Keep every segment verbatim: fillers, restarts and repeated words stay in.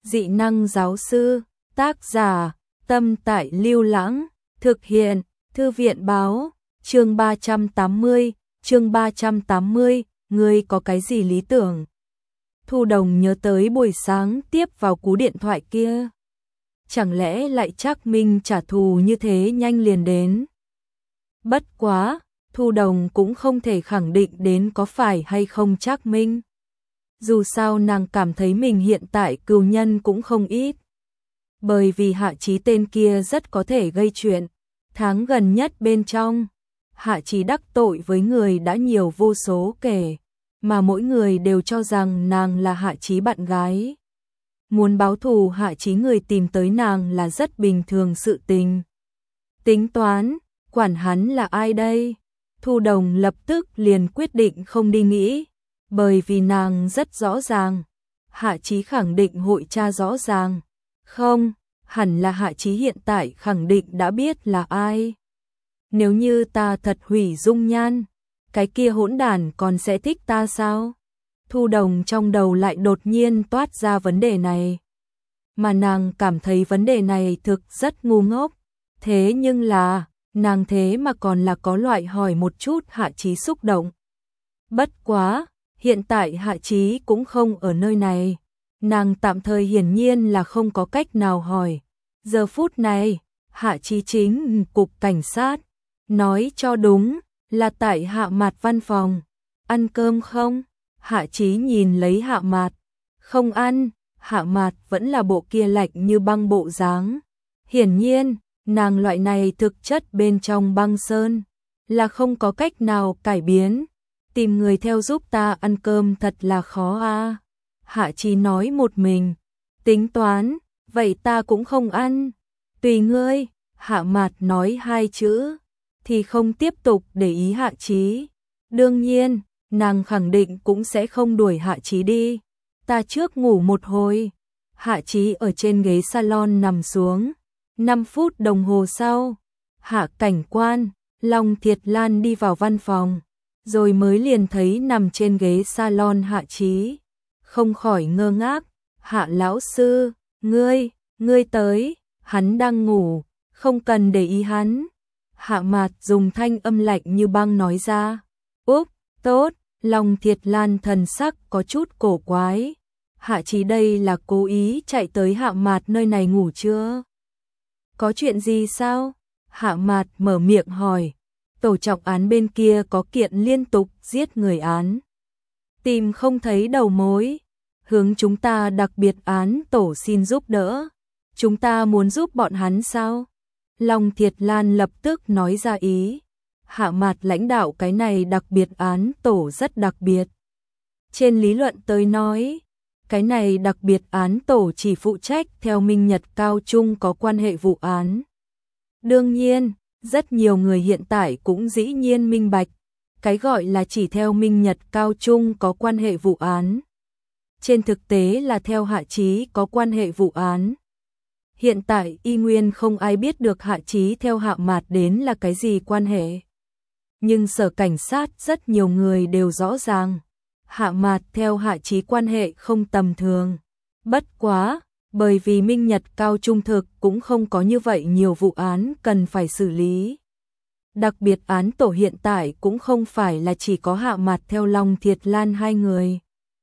Dị năng giáo sư, tác giả, Tâm Tại Lưu Lãng, thực hiện, Thư viện báo, chương ba trăm tám mươi, chương ba trăm tám mươi, ngươi có cái gì lý tưởng? Thu Đồng nhớ tới buổi sáng tiếp vào cú điện thoại kia. Chẳng lẽ lại Trác Minh trả thù như thế nhanh liền đến? Bất quá, Thu Đồng cũng không thể khẳng định đến có phải hay không Trác Minh. Dù sao nàng cảm thấy mình hiện tại cừu nhân cũng không ít. Bởi vì Hạ Chí tên kia rất có thể gây chuyện. Tháng gần nhất bên trong, Hạ Chí đắc tội với người đã nhiều vô số kể, mà mỗi người đều cho rằng nàng là Hạ Chí bạn gái. Muốn báo thù Hạ Chí người tìm tới nàng là rất bình thường sự tình. Tính toán, quản hắn là ai đây? Thu Đồng lập tức liền quyết định không đi nghĩ, bởi vì nàng rất rõ ràng, Hạ Chí khẳng định hội tra rõ ràng. Không, hẳn là Hạ Chí hiện tại khẳng định đã biết là ai. Nếu như ta thật hủy dung nhan, cái kia hỗn đản còn sẽ thích ta sao? Thu Đồng trong đầu lại đột nhiên toát ra vấn đề này. Mà nàng cảm thấy vấn đề này thực rất ngu ngốc. Thế nhưng là, nàng thế mà còn là có loại hỏi một chút Hạ Chí xúc động. Bất quá, hiện tại Hạ Chí cũng không ở nơi này. Nàng tạm thời hiển nhiên là không có cách nào hỏi. Giờ phút này, Hạ Chí chính cục cảnh sát. Nói cho đúng, là tại Hạ Mạt văn phòng. Ăn cơm không? Hạ Chí nhìn lấy Hạ Mạt. Không ăn, Hạ Mạt vẫn là bộ kia lạnh như băng bộ dáng. Hiển nhiên, nàng loại này thực chất bên trong băng sơn, là không có cách nào cải biến. Tìm người theo giúp ta ăn cơm thật là khó a. Hạ Chí nói một mình. Tính toán, vậy ta cũng không ăn. Tùy ngươi, Hạ Mạt nói hai chữ, thì không tiếp tục để ý Hạ Chí. Đương nhiên, nàng khẳng định cũng sẽ không đuổi Hạ Chí đi. Ta trước ngủ một hồi. Hạ Chí ở trên ghế salon nằm xuống. năm phút đồng hồ sau, Hạ cảnh quan, Long Thiệt Lan đi vào văn phòng, rồi mới liền thấy nằm trên ghế salon Hạ Chí. Không khỏi ngơ ngác. Hạ lão sư, ngươi, ngươi tới, hắn đang ngủ, không cần để ý hắn. Hạ Mạt dùng thanh âm lạnh như băng nói ra. Úp, tốt. Long Thiệt Lan thần sắc có chút cổ quái. Hạ Chí đây là cố ý chạy tới Hạ Mạt nơi này ngủ chưa? Có chuyện gì sao? Hạ Mạt mở miệng hỏi. Tổ trọng án bên kia có kiện liên tục giết người án. Tìm không thấy đầu mối. Hướng chúng ta đặc biệt án tổ xin giúp đỡ. Chúng ta muốn giúp bọn hắn sao? Long Thiệt Lan lập tức nói ra ý. Hạ Mạt lãnh đạo cái này đặc biệt án tổ rất đặc biệt. Trên lý luận tới nói, cái này đặc biệt án tổ chỉ phụ trách theo Minh Nhật Cao Trung có quan hệ vụ án. Đương nhiên, rất nhiều người hiện tại cũng dĩ nhiên minh bạch, cái gọi là chỉ theo Minh Nhật Cao Trung có quan hệ vụ án. Trên thực tế là theo Hạ Chí có quan hệ vụ án. Hiện tại y nguyên không ai biết được Hạ Chí theo Hạ Mạt đến là cái gì quan hệ. Nhưng sở cảnh sát rất nhiều người đều rõ ràng, Hạ Mạt theo Hạ Chí quan hệ không tầm thường. Bất quá, bởi vì Minh Nhật Cao Trung thực cũng không có như vậy nhiều vụ án cần phải xử lý. Đặc biệt án tổ hiện tại cũng không phải là chỉ có Hạ Mạt theo Long Thiệt Lan hai người.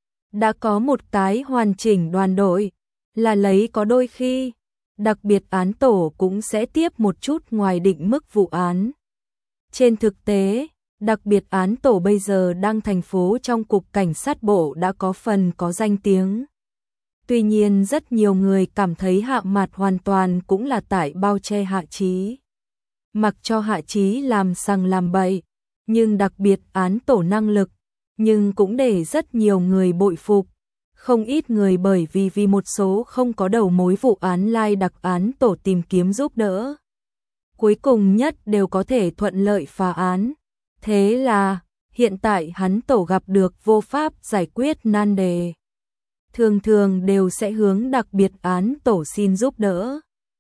Đã có một cái hoàn chỉnh đoàn đội, là lấy có đôi khi, đặc biệt án tổ cũng sẽ tiếp một chút ngoài định mức vụ án. Trên thực tế, đặc biệt án tổ bây giờ đang thành phố trong cục cảnh sát bộ đã có phần có danh tiếng. Tuy nhiên rất nhiều người cảm thấy Hạ Mạt hoàn toàn cũng là tại bao che Hạ Chí. Mặc cho Hạ Chí làm sằng làm bậy, nhưng đặc biệt án tổ năng lực, nhưng cũng để rất nhiều người bội phục. Không ít người bởi vì vì một số không có đầu mối vụ án lai đặc án tổ tìm kiếm giúp đỡ. Cuối cùng nhất đều có thể thuận lợi phá án. Thế là, hiện tại hắn tổ gặp được vô pháp giải quyết nan đề. Thường thường đều sẽ hướng đặc biệt án tổ xin giúp đỡ.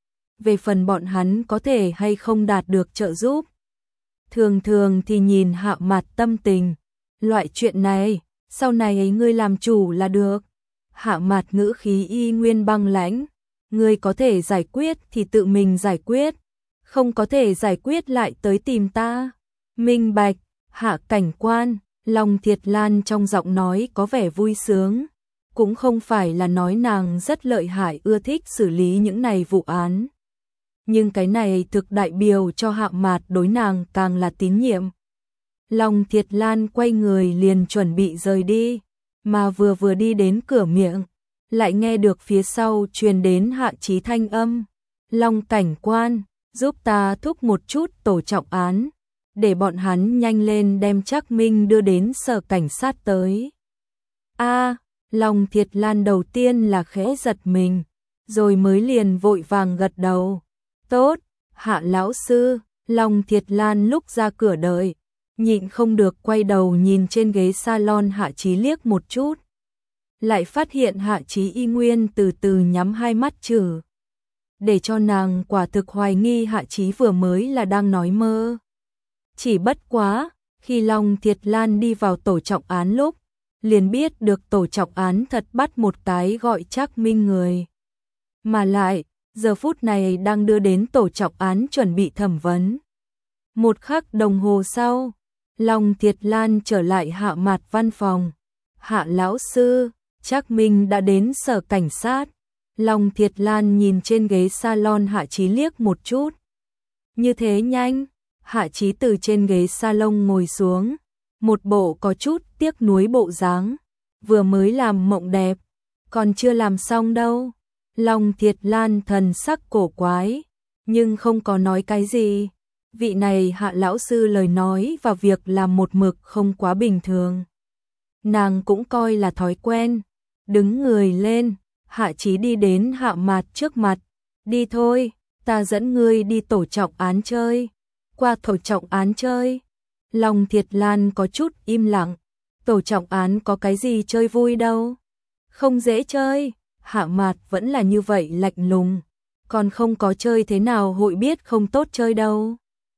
Về phần bọn hắn có thể hay không đạt được trợ giúp. Thường thường thì nhìn Hạ Mạt tâm tình. Loại chuyện này, sau này ngươi làm chủ là được. Hạ Mạt ngữ khí y nguyên băng lãnh, ngươi có thể giải quyết thì tự mình giải quyết, không có thể giải quyết lại tới tìm ta. Minh bạch. Hạ cảnh quan. Long Thiệt Lan trong giọng nói có vẻ vui sướng, cũng không phải là nói nàng rất lợi hại ưa thích xử lý những này vụ án. Nhưng cái này thực đại biểu cho Hạ Mạt đối nàng càng là tín nhiệm. Long Thiệt Lan quay người liền chuẩn bị rời đi, mà vừa vừa đi đến cửa miệng, lại nghe được phía sau truyền đến Hạ Chí thanh âm. Long cảnh quan, giúp ta thúc một chút tổ trọng án, để bọn hắn nhanh lên đem Trác Minh đưa đến sở cảnh sát tới. A, Long Thiệt Lan đầu tiên là khẽ giật mình, rồi mới liền vội vàng gật đầu. Tốt, Hạ lão sư. Long Thiệt Lan lúc ra cửa đợi, nhịn không được quay đầu nhìn trên ghế salon Hạ Chí liếc một chút. Lại phát hiện Hạ Chí y nguyên từ từ nhắm hai mắt trừ. Để cho nàng quả thực hoài nghi Hạ Chí vừa mới là đang nói mơ. Chỉ bất quá, khi Long Thiệt Lan đi vào tổ trọng án lúc, liền biết được tổ trọng án thật bắt một cái gọi Trác Minh người. Mà lại, giờ phút này đang đưa đến tổ trọng án chuẩn bị thẩm vấn. Một khắc đồng hồ sau, Long Thiệt Lan trở lại Hạ Mạt văn phòng. Hạ lão sư, Trác Minh đã đến sở cảnh sát. Long Thiệt Lan nhìn trên ghế salon Hạ Chí liếc một chút. Như thế nhanh. Hạ Chí từ trên ghế salon ngồi xuống, một bộ có chút tiếc nuối bộ dáng. Vừa mới làm mộng đẹp, còn chưa làm xong đâu. Long Thiệt Lan thần sắc cổ quái, nhưng không có nói cái gì. Vị này Hạ lão sư lời nói và việc làm một mực không quá bình thường. Nàng cũng coi là thói quen, đứng người lên. Hạ Chí đi đến Hạ Mạt trước mặt. Đi thôi, ta dẫn ngươi đi tổ trọng án chơi. Qua tổ trọng án chơi. Long Thiệt Lan có chút im lặng. Tổ trọng án có cái gì chơi vui đâu. Không dễ chơi. Hạ Mạt vẫn là như vậy lạnh lùng. Còn không có chơi thế nào hội biết không tốt chơi đâu.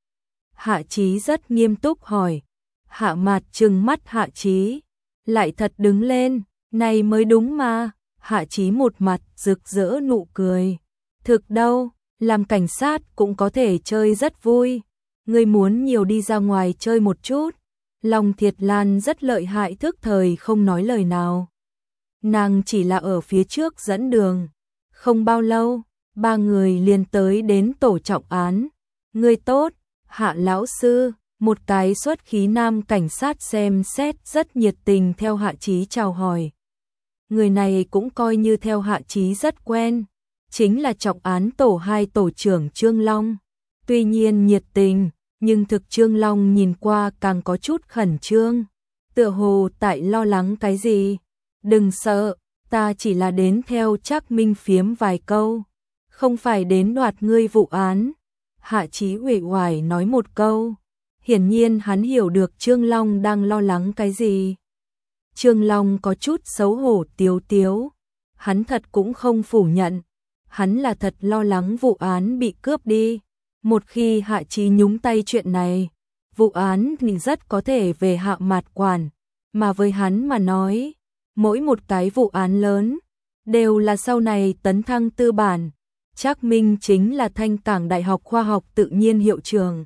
Hạ Chí rất nghiêm túc hỏi. Hạ Mạt trừng mắt Hạ Chí. Lại thật đứng lên. Này mới đúng mà. Hạ Chí một mặt rực rỡ nụ cười. Thực đâu, làm cảnh sát cũng có thể chơi rất vui. Ngươi muốn nhiều đi ra ngoài chơi một chút. Long Thiệt Lan rất lợi hại thức thời không nói lời nào. Nàng chỉ là ở phía trước dẫn đường. Không bao lâu, ba người liền tới đến tổ trọng án. Ngươi tốt, Hạ lão sư. Một cái xuất khí nam cảnh sát xem xét rất nhiệt tình theo Hạ Chí chào hỏi. Người này cũng coi như theo Hạ Chí rất quen, chính là trọng án tổ hai tổ trưởng Trương Long. Tuy nhiên nhiệt tình, nhưng thực Trương Long nhìn qua càng có chút khẩn trương, tựa hồ tại lo lắng cái gì. Đừng sợ, ta chỉ là đến theo Trác Minh phiếm vài câu, không phải đến đoạt ngươi vụ án. Hạ Chí uể oải nói một câu, hiển nhiên hắn hiểu được Trương Long đang lo lắng cái gì. Trương Long có chút xấu hổ tiếu tiếu, hắn thật cũng không phủ nhận, hắn là thật lo lắng vụ án bị cướp đi. Một khi Hạ Chí nhúng tay chuyện này, vụ án thì rất có thể về Hạ Mạt quản, mà với hắn mà nói, mỗi một cái vụ án lớn đều là sau này tấn thăng tư bản. Trác Minh chính là Thanh Cảng Đại học Khoa học Tự nhiên hiệu trưởng.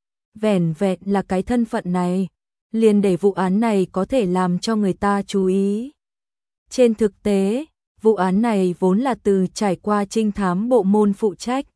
Vẻn vẹn là cái thân phận này, liền để vụ án này có thể làm cho người ta chú ý. Trên thực tế, vụ án này vốn là từ trải qua trinh thám bộ môn phụ trách.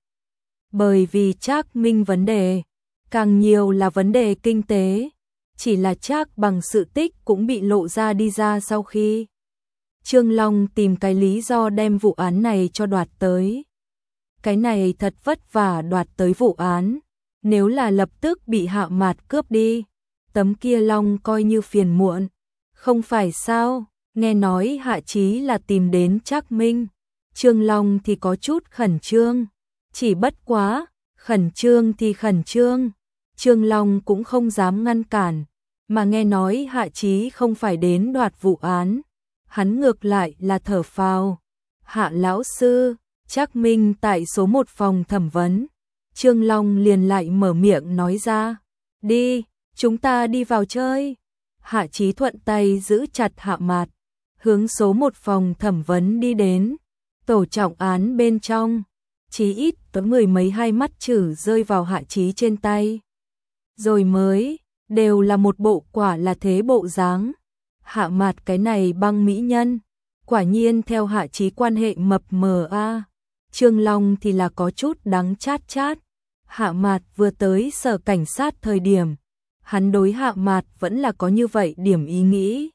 Bởi vì Trác Minh vấn đề, càng nhiều là vấn đề kinh tế, chỉ là Trác bằng sự tích cũng bị lộ ra đi ra sau khi Trương Long tìm cái lý do đem vụ án này cho đoạt tới. Cái này thật vất vả đoạt tới vụ án, nếu là lập tức bị Hạ Mạt cướp đi, tấm kia Long coi như phiền muộn. Không phải sao, nghe nói Hạ Chí là tìm đến Trác Minh, Trương Long thì có chút khẩn trương. Chỉ bất quá, khẩn trương thì khẩn trương, Trương Long cũng không dám ngăn cản, mà nghe nói Hạ Chí không phải đến đoạt vụ án, hắn ngược lại là thở phào. Hạ lão sư, Trác Minh tại số một phòng thẩm vấn. Trương Long liền lại mở miệng nói ra, đi, chúng ta đi vào chơi. Hạ Chí thuận tay giữ chặt Hạ Mạt, hướng số một phòng thẩm vấn đi đến. Tổ trọng án bên trong, chí ít có mười mấy hai mắt chử rơi vào Hạ Chí trên tay. Rồi mới, đều là một bộ quả là thế bộ dáng. Hạ Mạt cái này băng mỹ nhân, quả nhiên theo Hạ Chí quan hệ mập mờ a. Trương Long thì là có chút đắng chát chát. Hạ Mạt vừa tới sở cảnh sát thời điểm, hắn đối Hạ Mạt vẫn là có như vậy điểm ý nghĩ.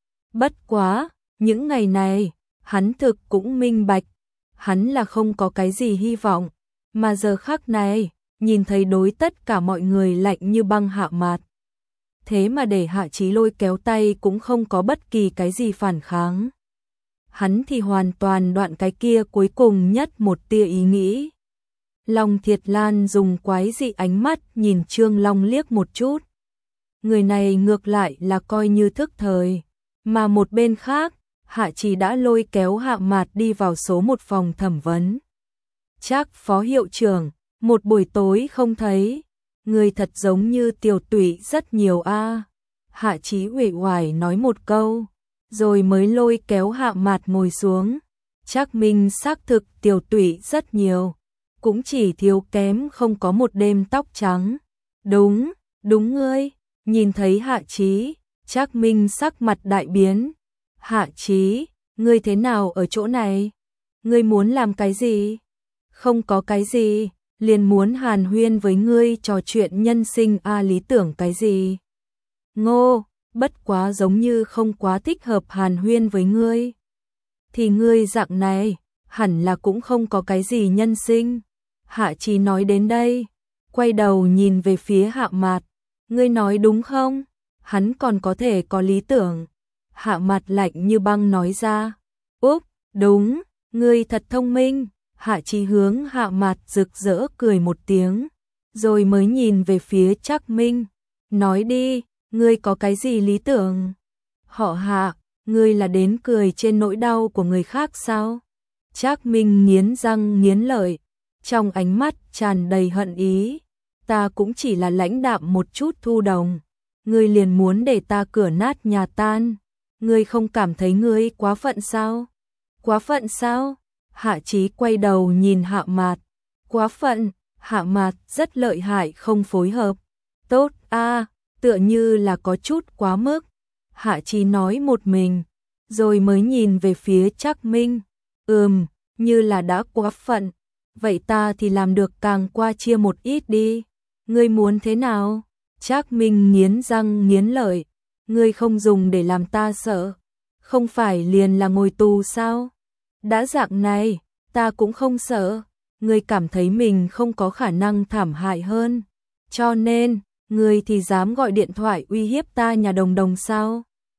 Bất quá, những ngày này, hắn thực cũng minh bạch, hắn là không có cái gì hy vọng, mà giờ khắc này, nhìn thấy đối tất cả mọi người lạnh như băng Hạ Mạt. Thế mà để Hạ Chí lôi kéo tay cũng không có bất kỳ cái gì phản kháng. Hắn thì hoàn toàn đoạn cái kia cuối cùng nhất một tia ý nghĩ. Long Thiệt Lan dùng quái dị ánh mắt nhìn Trương Long liếc một chút. Người này ngược lại là coi như thức thời, mà một bên khác, Hạ Chí đã lôi kéo Hạ Mạt đi vào số một phòng thẩm vấn. Chắc phó hiệu trưởng, một buổi tối không thấy, người thật giống như tiểu tụy rất nhiều a. Hạ Chí uể oải nói một câu, rồi mới lôi kéo Hạ Mạt ngồi xuống. Chắc mình xác thực tiểu tụy rất nhiều, cũng chỉ thiếu kém không có một đêm tóc trắng. Đúng, đúng ngươi. Nhìn thấy Hạ Chí, Trác Minh sắc mặt đại biến. Hạ Chí, ngươi thế nào ở chỗ này? Ngươi muốn làm cái gì? Không có cái gì, liền muốn hàn huyên với ngươi trò chuyện nhân sinh a lý tưởng cái gì? Ngô, bất quá giống như không quá thích hợp hàn huyên với ngươi. Thì ngươi dạng này, hẳn là cũng không có cái gì nhân sinh. Hạ Chí nói đến đây, quay đầu nhìn về phía Hạ Mạt. Ngươi nói đúng không? Hắn còn có thể có lý tưởng. Hạ Mạt lạnh như băng nói ra. Úp, đúng, ngươi thật thông minh. Hạ Chí hướng Hạ Mạt rực rỡ cười một tiếng, rồi mới nhìn về phía Trác Minh. Nói đi, ngươi có cái gì lý tưởng? Họ Hạ, ngươi là đến cười trên nỗi đau của người khác sao? Trác Minh nghiến răng nghiến lợi, trong ánh mắt tràn đầy hận ý. Ta cũng chỉ là lãnh đạm một chút Thu Đồng, ngươi liền muốn để ta cửa nát nhà tan. Ngươi không cảm thấy ngươi quá phận sao? Quá phận sao? Hạ Chí quay đầu nhìn Hạ Mạt. Quá phận? Hạ Mạt rất lợi hại không phối hợp. Tốt a, tựa như là có chút quá mức. Hạ Chí nói một mình, rồi mới nhìn về phía Trác Minh. Ừm, như là đã quá phận. Vậy ta thì làm được càng qua chia một ít đi. Ngươi muốn thế nào? Trác Minh nghiến răng nghiến lợi. Ngươi không dùng để làm ta sợ. Không phải liền là ngồi tù sao? Đã dạng này, ta cũng không sợ. Ngươi cảm thấy mình không có khả năng thảm hại hơn. Cho nên, ngươi thì dám gọi điện thoại uy hiếp ta nhà Đồng Đồng sao?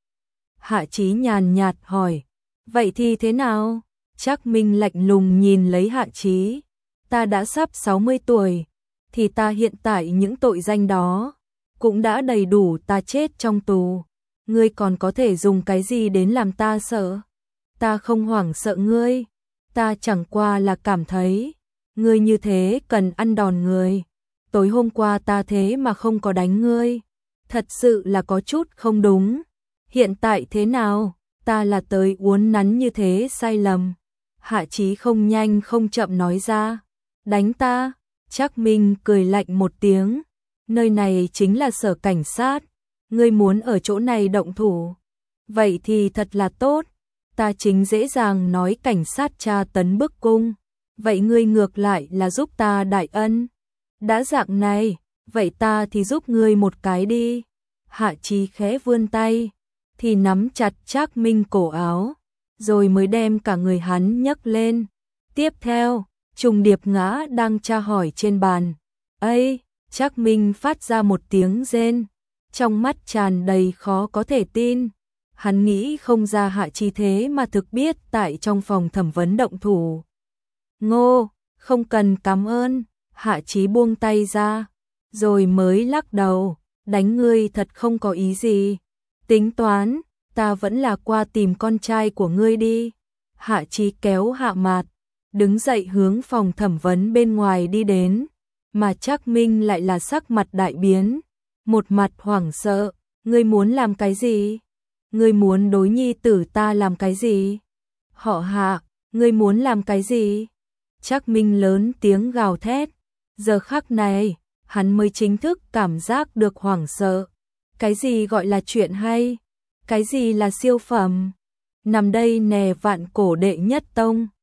Hạ Chí nhàn nhạt hỏi. Vậy thì thế nào? Trác Minh lạnh lùng nhìn lấy Hạ Chí. Ta đã sắp sáu mươi tuổi, thì ta hiện tại những tội danh đó cũng đã đầy đủ ta chết trong tù. Ngươi còn có thể dùng cái gì đến làm ta sợ? Ta không hoảng sợ ngươi, ta chẳng qua là cảm thấy ngươi như thế cần ăn đòn người. Tối hôm qua ta thế mà không có đánh ngươi, thật sự là có chút không đúng. Hiện tại thế nào? Ta là tới uốn nắn như thế sai lầm. Hạ Chí không nhanh không chậm nói ra. Đánh ta? Trác Minh cười lạnh một tiếng. Nơi này chính là sở cảnh sát. Ngươi muốn ở chỗ này động thủ. Vậy thì thật là tốt. Ta chính dễ dàng nói cảnh sát tra tấn bức cung. Vậy ngươi ngược lại là giúp ta đại ân. Đã dạng này, vậy ta thì giúp ngươi một cái đi. Hạ Chí khẽ vươn tay, thì nắm chặt Trác Minh cổ áo, rồi mới đem cả người hắn nhấc lên. Tiếp theo, trùng điệp ngã đang tra hỏi trên bàn. Ây, Trác Minh phát ra một tiếng rên, trong mắt tràn đầy khó có thể tin. Hắn nghĩ không ra Hạ Chí thế mà thực biết tại trong phòng thẩm vấn động thủ. Ngô, không cần cảm ơn. Hạ Chí buông tay ra, rồi mới lắc đầu. Đánh ngươi thật không có ý gì. Tính toán, ta vẫn là qua tìm con trai của ngươi đi. Hạ Chí kéo Hạ Mạt, đứng dậy hướng phòng thẩm vấn bên ngoài đi đến. Mà Trác Minh lại là sắc mặt đại biến, một mặt hoảng sợ. Ngươi muốn làm cái gì? ngươi muốn đối nhi tử ta làm cái gì? Họ Hạ, ngươi muốn làm cái gì? Trác Minh lớn tiếng gào thét. Giờ khắc này, hắn mới chính thức cảm giác được hoảng sợ. Cái gì gọi là chuyện hay? Cái gì là siêu phẩm? Nằm đây nè vạn cổ đệ nhất tông.